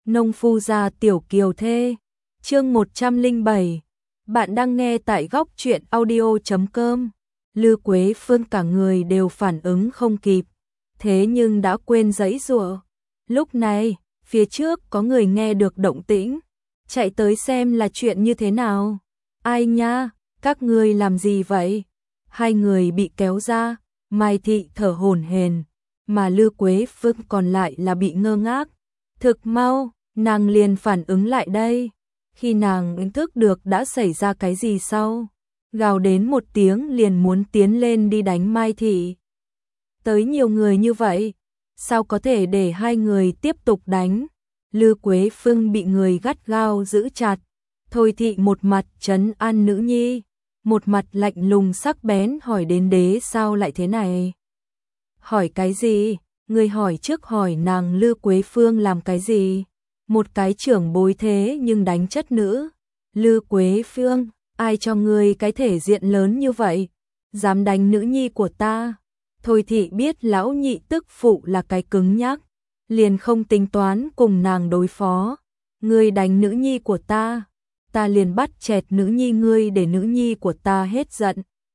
Nông phu gia tiểu kiều thê. Chương 107. Bạn đang nghe tại góc truyện audio.com. Lư Quế Phương cả người đều phản ứng không kịp, thế nhưng đã quên giãy giụa. Lúc này, phía trước có người nghe được động tĩnh, chạy tới xem là chuyện như thế nào. Ai nha, các ngươi làm gì vậy? Hai người bị kéo ra, Mai Thị thở hổn hển, mà Lư Quế Phương còn lại là bị ngơ ngác. Thực mau, nàng liền phản ứng lại đây. Khi nàng ý thức được đã xảy ra cái gì sau, gào đến một tiếng liền muốn tiến lên đi đánh Mai Thị. Tới nhiều người như vậy, sao có thể để hai người tiếp tục đánh? Lư Quế Phương bị người gắt gao giữ chặt. Thôi Thị một mặt trấn an nữ nhi, một mặt lạnh lùng sắc bén hỏi đến đế sao lại thế này? Hỏi cái gì? Người hỏi trước hỏi nàng Lư Quế Phương làm cái gì? Một cái trưởng bối thế nhưng đánh chất nữ. Lư Quế Phương, ai cho ngươi cái thể diện lớn như vậy? Dám đánh nữ nhi của ta? Thôi Thị biết lão nhị tức phụ là cái cứng nhắc, liền không tính toán cùng nàng đối phó. Ngươi đánh nữ nhi của ta liền bắt chẹt nữ nhi ngươi để nữ nhi của ta hết giận.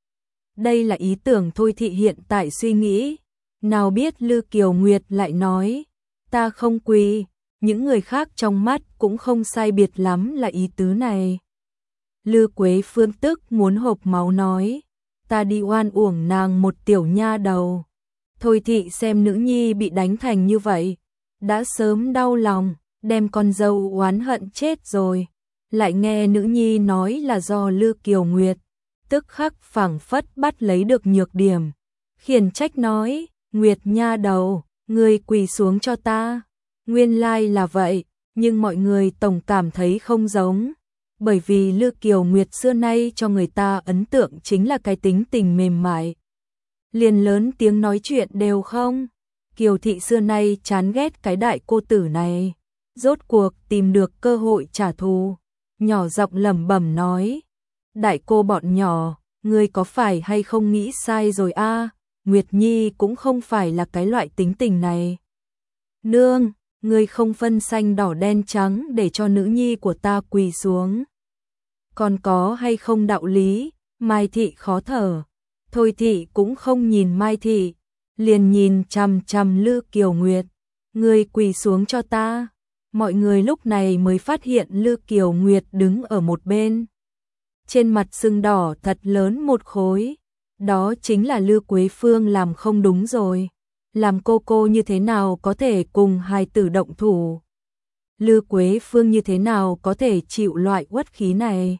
Đây là ý tưởng Thôi Thị hiện tại suy nghĩ. Nào biết Lư Kiều Nguyệt lại nói, ta không quỳ. Những người khác trong mắt cũng không sai biệt lắm là ý tứ này. Lư Quế Phương tức muốn hộc máu nói, ta đi oan uổng nàng một tiểu nha đầu. Thôi Thị xem nữ nhi bị đánh thành như vậy, đã sớm đau lòng, đem con dâu oán hận chết rồi. Lại nghe nữ nhi nói là do Lư Kiều Nguyệt, tức khắc phảng phất bắt lấy được nhược điểm. Khiển trách nói, Nguyệt nha đầu, ngươi quỳ xuống cho ta. Nguyên lai là vậy, nhưng mọi người tổng cảm thấy không giống. Bởi vì Lư Kiều Nguyệt xưa nay cho người ta ấn tượng chính là cái tính tình mềm mại. Liền lớn tiếng nói chuyện đều không. Kiều Thị xưa nay chán ghét cái đại cô tử này. Rốt cuộc tìm được cơ hội trả thù. Nhỏ giọng lẩm bẩm nói. Đại cô bọn nhỏ, ngươi có phải hay không nghĩ sai rồi a? Nguyệt Nhi cũng không phải là cái loại tính tình này. Nương, ngươi không phân xanh đỏ đen trắng để cho nữ nhi của ta quỳ xuống. Còn có hay không đạo lý? Mai Thị khó thở. Thôi Thị cũng không nhìn Mai Thị, liền nhìn chằm chằm Lư Kiều Nguyệt. Ngươi quỳ xuống cho ta. Mọi người lúc này mới phát hiện Lư Kiều Nguyệt đứng ở một bên. Trên mặt sưng đỏ thật lớn một khối. Đó chính là Lư Quế Phương làm không đúng rồi. Làm cô như thế nào có thể cùng hài tử động thủ? Lư Quế Phương như thế nào có thể chịu loại uất khí này?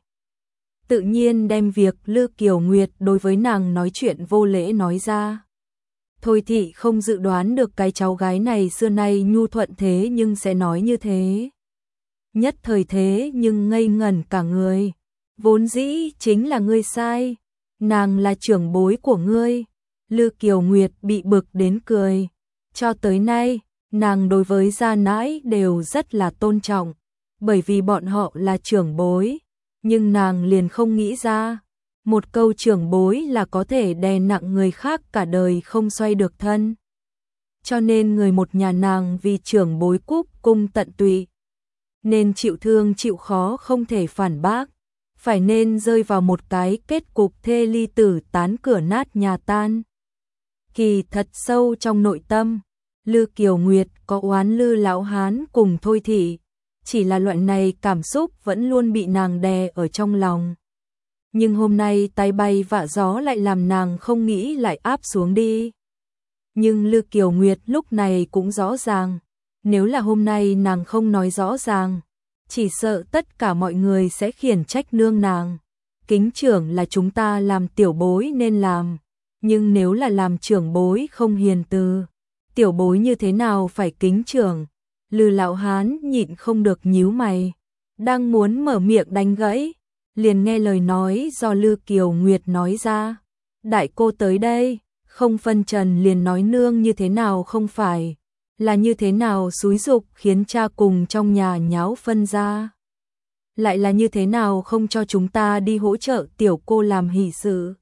Tự nhiên đem việc Lư Kiều Nguyệt đối với nàng nói chuyện vô lễ nói ra. Thôi Thị không dự đoán được cái cháu gái này xưa nay nhu thuận thế nhưng sẽ nói như thế. Nhất thời thế nhưng ngây ngẩn cả người. Vốn dĩ chính là ngươi sai. Nàng là trưởng bối của ngươi. Lư Kiều Nguyệt bị bực đến cười. Cho tới nay, nàng đối với gia nãi đều rất là tôn trọng, bởi vì bọn họ là trưởng bối. Nhưng nàng liền không nghĩ ra, một câu trưởng bối là có thể đè nặng người khác cả đời không xoay được thân. Cho nên người một nhà nàng vì trưởng bối cúc cung tận tụy, nên chịu thương chịu khó không thể phản bác, phải nên rơi vào một cái kết cục thê ly tử tán cửa nát nhà tan. Kỳ thật sâu trong nội tâm, Lư Kiều Nguyệt có oán Lư lão hán cùng Thôi Thị, chỉ là loại này cảm xúc vẫn luôn bị nàng đè ở trong lòng. Nhưng hôm nay tay bay vạ gió lại làm nàng không nghĩ lại áp xuống đi. Nhưng Lư Kiều Nguyệt lúc này cũng rõ ràng, nếu là hôm nay nàng không nói rõ ràng, chỉ sợ tất cả mọi người sẽ khiển trách nương nàng. Kính trưởng là chúng ta làm tiểu bối nên làm. Nhưng nếu là làm trưởng bối không hiền từ, tiểu bối như thế nào phải kính trưởng? Lư lão hán nhịn không được nhíu mày, đang muốn mở miệng đánh gãy, liền nghe lời nói do Lư Kiều Nguyệt nói ra. Đại cô tới đây, không phân trần liền nói nương như thế nào không phải, là như thế nào xúi giục khiến cha cùng trong nhà nháo phân ra. Lại là như thế nào không cho chúng ta đi hỗ trợ tiểu cô làm hỷ sự.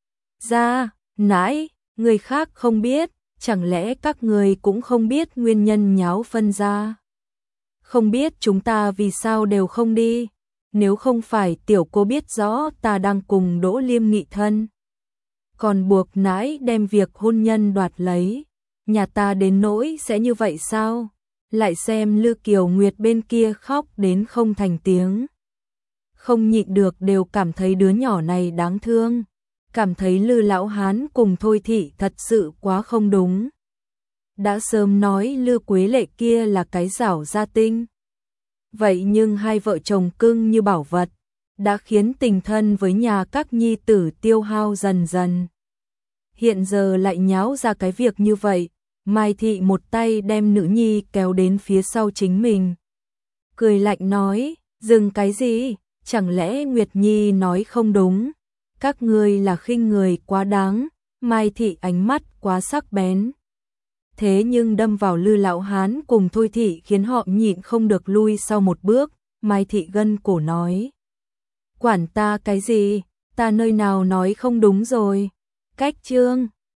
Ra, nãi, người khác không biết, chẳng lẽ các người cũng không biết nguyên nhân nháo phân ra? Không biết chúng ta vì sao đều không đi, nếu không phải tiểu cô biết rõ ta đang cùng Đỗ Liêm nghị thân, còn buộc nãi đem việc hôn nhân đoạt lấy, nhà ta đến nỗi sẽ như vậy sao? Lại xem Lư Kiều Nguyệt bên kia khóc đến không thành tiếng. Không nhịn được đều cảm thấy đứa nhỏ này đáng thương, cảm thấy Lư lão hán cùng Thôi thị thật sự quá không đúng. Đã sớm nói Lư Quế Lệ kia là cái giảo gia tinh. Vậy nhưng hai vợ chồng cưng như bảo vật, đã khiến tình thân với nhà các nhi tử tiêu hao dần dần. Hiện giờ lại nháo ra cái việc như vậy, Mai Thị một tay đem nữ nhi kéo đến phía sau chính mình. Cười lạnh nói, dừng cái gì, chẳng lẽ Nguyệt Nhi nói không đúng, các ngươi là khinh người quá đáng, Mai Thị ánh mắt quá sắc bén. Thế nhưng đâm vào Lư lão hán cùng Thôi thị khiến họ nhịn không được lui sau một bước, Mai Thị gân cổ nói. Quản ta cái gì, ta nơi nào nói không đúng rồi, cách trương.